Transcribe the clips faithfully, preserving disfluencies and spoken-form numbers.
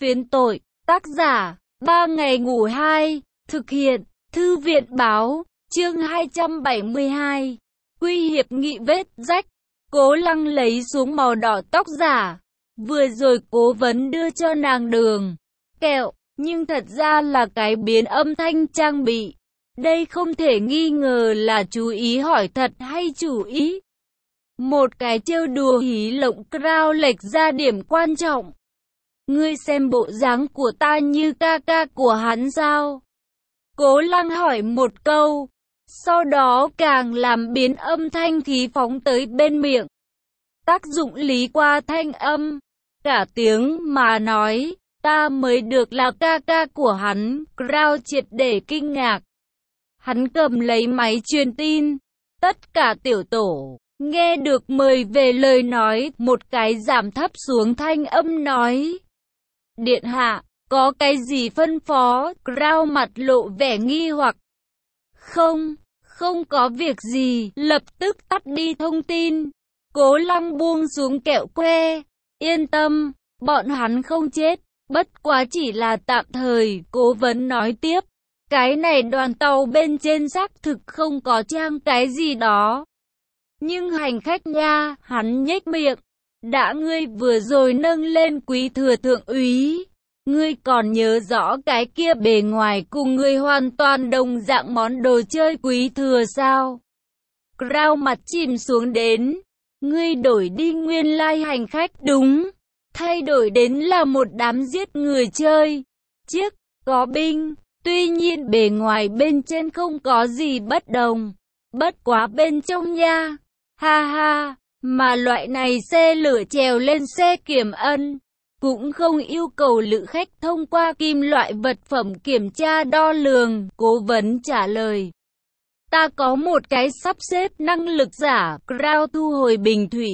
Phiến tội, tác giả, ba ngày ngủ hai, thực hiện, thư viện báo, chương hai trăm bảy mươi hai, quy hiệp nghị vết rách, Cố Lăng lấy xuống màu đỏ tóc giả, vừa rồi cố vấn đưa cho nàng đường, kẹo, nhưng thật ra là cái biến âm thanh trang bị. Đây không thể nghi ngờ là chú ý hỏi thật hay chủ ý. Một cái trêu đùa hí lộng Crown lệch ra điểm quan trọng. Ngươi xem bộ dáng của ta như ca ca của hắn sao? Cố Lăng hỏi một câu, sau đó càng làm biến âm thanh khí phóng tới bên miệng. Tác dụng lý qua thanh âm, cả tiếng mà nói, ta mới được là ca ca của hắn. Crown triệt để kinh ngạc. Hắn cầm lấy máy truyền tin, tất cả tiểu tổ nghe được mời về lời nói, một cái giảm thấp xuống thanh âm nói. Điện hạ, có cái gì phân phó? Crown mặt lộ vẻ nghi hoặc. Không, không có việc gì, lập tức tắt đi thông tin. Cố Lăng buông xuống kẹo que, yên tâm, bọn hắn không chết, bất quá chỉ là tạm thời. Cố vấn nói tiếp, cái này đoàn tàu bên trên xác thực không có trang cái gì đó. Nhưng hành khách nha, hắn nhếch miệng, đã ngươi vừa rồi nâng lên quý thừa thượng úy, ngươi còn nhớ rõ cái kia bề ngoài cùng ngươi hoàn toàn đồng dạng món đồ chơi quý thừa sao? Crown mặt chìm xuống đến, ngươi đổi đi nguyên lai like hành khách đúng, thay đổi đến là một đám giết người chơi, chiếc, có binh, tuy nhiên bề ngoài bên trên không có gì bất đồng, bất quá bên trong nha. Ha ha, mà loại này xe lửa trèo lên xe kiểm ân, cũng không yêu cầu lữ khách thông qua kim loại vật phẩm kiểm tra đo lường. Cố vấn trả lời. Ta có một cái sắp xếp năng lực giả. Crown thu hồi bình thủy.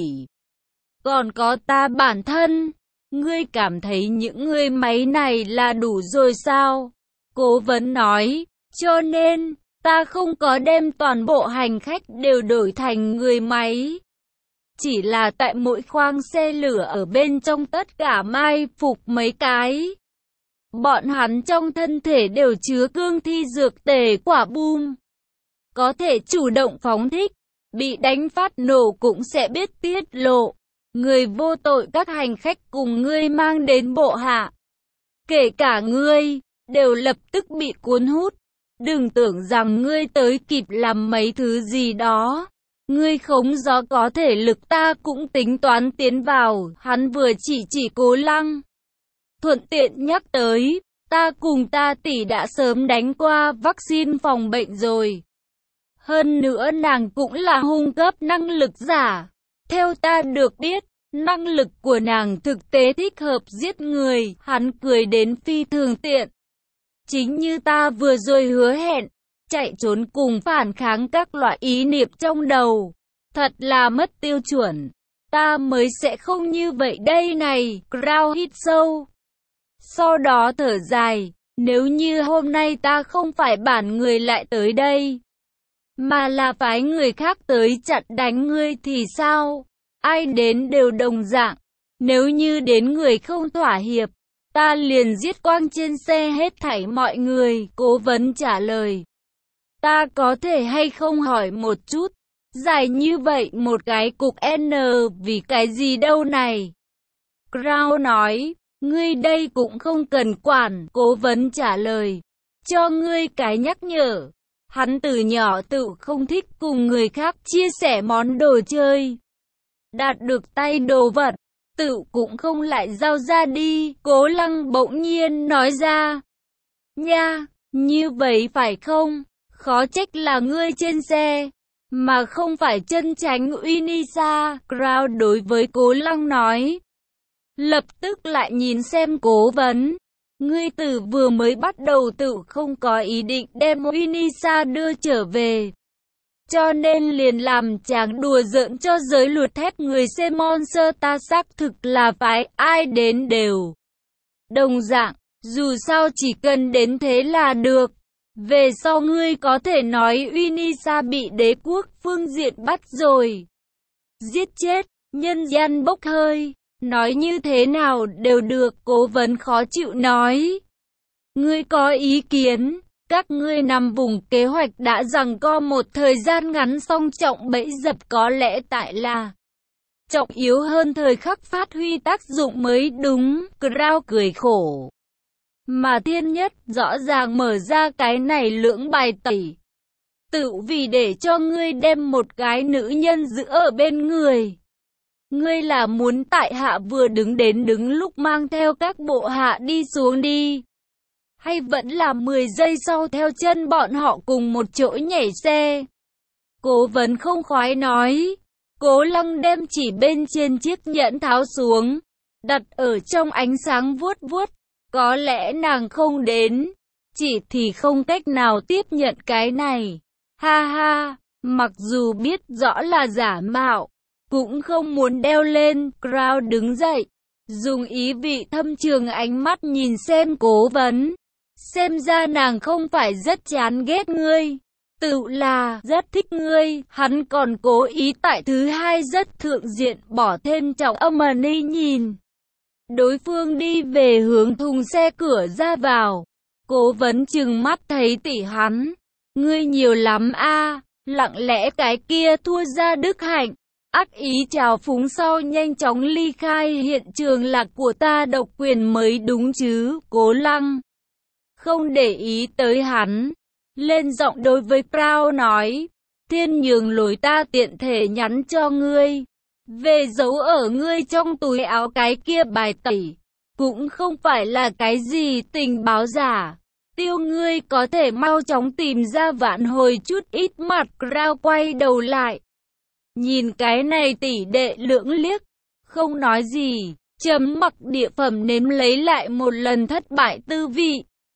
Còn có ta bản thân. Ngươi cảm thấy những người máy này là đủ rồi sao? Cố vấn nói. Cho nên, ta không có đem toàn bộ hành khách đều đổi thành người máy. Chỉ là tại mỗi khoang xe lửa ở bên trong tất cả mai phục mấy cái. Bọn hắn trong thân thể đều chứa cương thi dược tề quả bom. Có thể chủ động phóng thích, bị đánh phát nổ cũng sẽ biết tiết lộ. Người vô tội các hành khách cùng ngươi mang đến bộ hạ. Kể cả ngươi, đều lập tức bị cuốn hút. Đừng tưởng rằng ngươi tới kịp làm mấy thứ gì đó. Ngươi khống gió có thể lực ta cũng tính toán tiến vào. Hắn vừa chỉ chỉ Cố Lăng. Thuận tiện nhắc tới, ta cùng ta tỷ đã sớm đánh qua vaccine phòng bệnh rồi. Hơn nữa nàng cũng là hung cấp năng lực giả. Theo ta được biết, năng lực của nàng thực tế thích hợp giết người. Hắn cười đến phi thường tiện. Chính như ta vừa rồi hứa hẹn, chạy trốn cùng phản kháng các loại ý niệm trong đầu. Thật là mất tiêu chuẩn. Ta mới sẽ không như vậy đây này. Crown hít sâu. Sau đó thở dài. Nếu như hôm nay ta không phải bản người lại tới đây, mà là phái người khác tới chặn đánh ngươi thì sao? Ai đến đều đồng dạng. Nếu như đến người không thỏa hiệp, ta liền giết quang trên xe hết thảy mọi người. Cố vấn trả lời. Ta có thể hay không hỏi một chút, dài như vậy một cái cục N vì cái gì đâu này? Crown nói, ngươi đây cũng không cần quản. Cố vấn trả lời, cho ngươi cái nhắc nhở. Hắn từ nhỏ tự không thích cùng người khác chia sẻ món đồ chơi. Đạt được tay đồ vật, tự cũng không lại giao ra đi. Cố Lăng bỗng nhiên nói ra. Nha, như vậy phải không? Khó trách là ngươi trên xe, mà không phải chân tránh Unisa. Crown đối với Cố Lăng nói. Lập tức lại nhìn xem cố vấn. Ngươi từ vừa mới bắt đầu tự không có ý định đem Unisa đưa trở về. Cho nên liền làm chàng đùa giỡn cho giới luật thép người C Monster. Ta xác thực là phái ai đến đều đồng dạng, dù sao chỉ cần đến thế là được. Về sau ngươi có thể nói Unisa bị đế quốc phương diện bắt rồi, giết chết, nhân gian bốc hơi. Nói như thế nào đều được, Cố Vấn khó chịu nói. Ngươi có ý kiến, các ngươi nằm vùng kế hoạch đã giằng co một thời gian ngắn xong trọng bẫy dập có lẽ tại là trọng yếu hơn thời khắc phát huy tác dụng mới đúng, Crown cười khổ. Mà Thiên Nhất rõ ràng mở ra cái này lưỡng bài tẩy. Tự vì để cho ngươi đem một cái nữ nhân giữ ở bên người. Ngươi là muốn tại hạ vừa đứng đến đứng lúc mang theo các bộ hạ đi xuống đi. Hay vẫn là mười giây sau theo chân bọn họ cùng một chỗ nhảy xe? Cố Vấn không khoái nói. Cố Lăng đem chỉ bên trên chiếc nhẫn tháo xuống, đặt ở trong ánh sáng vuốt vuốt. Có lẽ nàng không đến, chỉ thì không cách nào tiếp nhận cái này. Ha ha, mặc dù biết rõ là giả mạo, cũng không muốn đeo lên. Crown đứng dậy, dùng ý vị thâm trường ánh mắt nhìn xem Cố Vấn. Xem ra nàng không phải rất chán ghét ngươi, tự là rất thích ngươi. Hắn còn cố ý tại thứ hai rất thượng diện bỏ thêm trọng âm ni nhìn. Đối phương đi về hướng thùng xe cửa ra vào. Cố Vấn chừng mắt thấy tỷ hắn. Ngươi nhiều lắm a, lặng lẽ cái kia thua ra đức hạnh. Ác ý trào phúng sau nhanh chóng ly khai hiện trường là của ta độc quyền mới đúng chứ. Cố Lăng không để ý tới hắn, lên giọng đối với Crown nói. Thiên nhường lối ta tiện thể nhắn cho ngươi. Về giấu ở ngươi trong túi áo cái kia bài tẩy, cũng không phải là cái gì tình báo giả. Tiêu ngươi có thể mau chóng tìm ra vạn hồi chút ít mặt. Crown quay đầu lại, nhìn cái này tỷ đệ lưỡng liếc, không nói gì, chấm mặc địa phẩm nếm lấy lại một lần thất bại tư vị.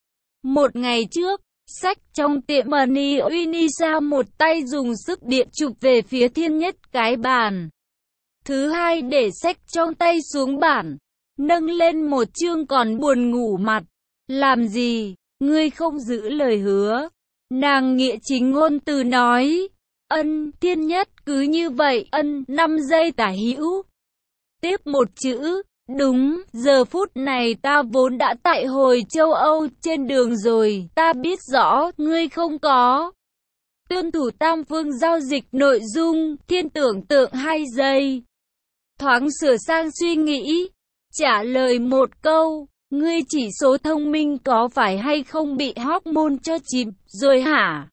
Một ngày trước, sách trong tiệm Money Unisa một tay dùng sức điện chụp về phía Thiên Nhất cái bàn. Thứ hai để sách trong tay xuống bản, nâng lên một chương còn buồn ngủ mặt. Làm gì, ngươi không giữ lời hứa? Nàng nghĩa chính ngôn từ nói. Ân, Thiên Nhất cứ như vậy, ân, năm giây tả hữu. Tiếp một chữ, đúng, giờ phút này ta vốn đã tại hồi châu Âu trên đường rồi, ta biết rõ, ngươi không có tuân thủ tam phương giao dịch nội dung. Thiên tưởng tượng hai giây. Thoáng sửa sang suy nghĩ, trả lời một câu, ngươi chỉ số thông minh có phải hay không bị hormone cho chìm rồi hả?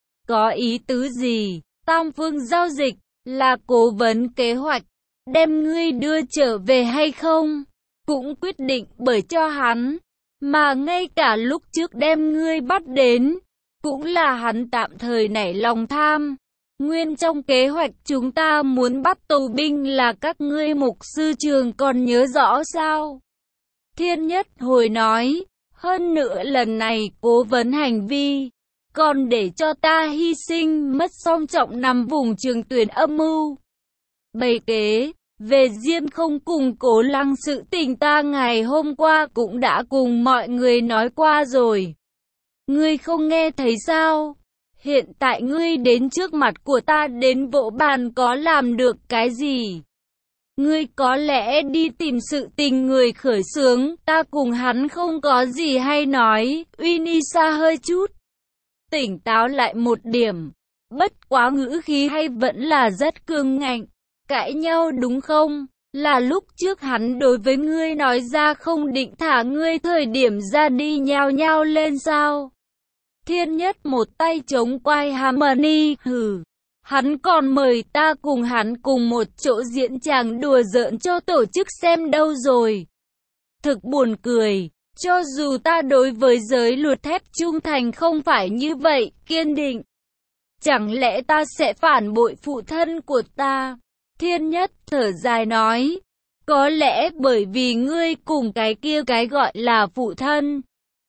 Có ý tứ gì? Tam phương giao dịch là Cố Vấn kế hoạch, đem ngươi đưa trở về hay không, cũng quyết định bởi cho hắn, mà ngay cả lúc trước đem ngươi bắt đến, cũng là hắn tạm thời nảy lòng tham. Nguyên trong kế hoạch chúng ta muốn bắt tù binh là các ngươi mục sư trường còn nhớ rõ sao? Thiên Nhất hồi nói, hơn nữa lần này Cố Vấn hành vi, còn để cho ta hy sinh mất song trọng nằm vùng trường tuyển âm mưu. Bày kế, về Diêm không cùng Cố Lăng sự tình ta ngày hôm qua cũng đã cùng mọi người nói qua rồi. Ngươi không nghe thấy sao? Hiện tại ngươi đến trước mặt của ta đến vỗ bàn có làm được cái gì? Ngươi có lẽ đi tìm sự tình người khởi xướng, ta cùng hắn không có gì hay nói. Unisa hơi chút tỉnh táo lại một điểm, bất quá ngữ khí hay vẫn là rất cương ngạnh. Cãi nhau đúng không? Là lúc trước hắn đối với ngươi nói ra không định thả ngươi thời điểm ra đi nhao nhao lên sao? Thiên Nhất một tay chống quai Harmony, hừ. Hắn còn mời ta cùng hắn cùng một chỗ diễn tràng đùa giỡn cho tổ chức xem đâu rồi. Thực buồn cười, cho dù ta đối với giới luật thép trung thành không phải như vậy, kiên định. Chẳng lẽ ta sẽ phản bội phụ thân của ta? Thiên Nhất thở dài nói, có lẽ bởi vì ngươi cùng cái kia cái gọi là phụ thân.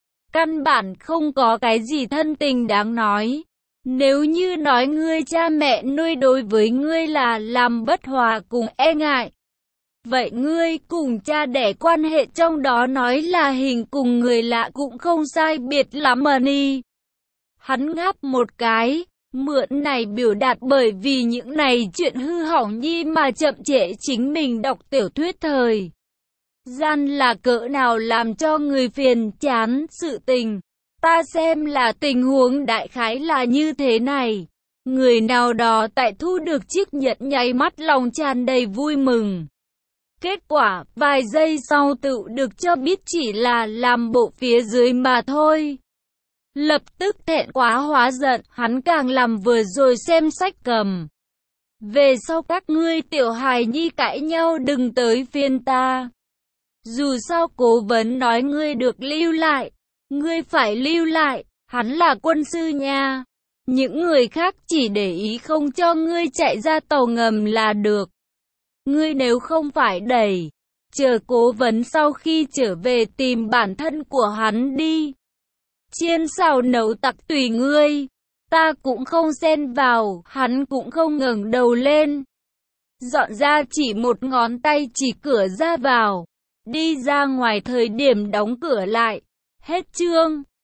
Căn bản không có cái gì thân tình đáng nói. Nếu như nói ngươi cha mẹ nuôi đối với ngươi là làm bất hòa cùng e ngại, vậy ngươi cùng cha đẻ quan hệ trong đó nói là hình cùng người lạ cũng không sai biệt lắm mà ni. Hắn ngáp một cái, Mượn này biểu đạt bởi vì những này chuyện hư hỏng nhi mà chậm trễ chính mình đọc tiểu thuyết thời gian là cỡ nào làm cho người phiền chán sự tình. Ta xem là tình huống đại khái là như thế này. Người nào đó tại thu được chiếc nhẫn nháy mắt lòng tràn đầy vui mừng. Kết quả, vài giây sau tự được cho biết chỉ là làm bộ phía dưới mà thôi. Lập tức thẹn quá hóa giận, hắn càng làm vừa rồi xem sách cầm. Về sau các ngươi tiểu hài nhi cãi nhau đừng tới phiên ta. Dù sao cố vấn nói ngươi được lưu lại, ngươi phải lưu lại, hắn là quân sư nha. Những người khác chỉ để ý không cho ngươi chạy ra tàu ngầm là được. Ngươi nếu không phải đẩy, chờ cố vấn sau khi trở về tìm bản thân của hắn đi. Chiên xào nấu tặc tùy ngươi, ta cũng không xen vào, hắn cũng không ngẩng đầu lên. Dọn ra chỉ một ngón tay chỉ cửa ra vào, đi ra ngoài thời điểm đóng cửa lại. Hết chương.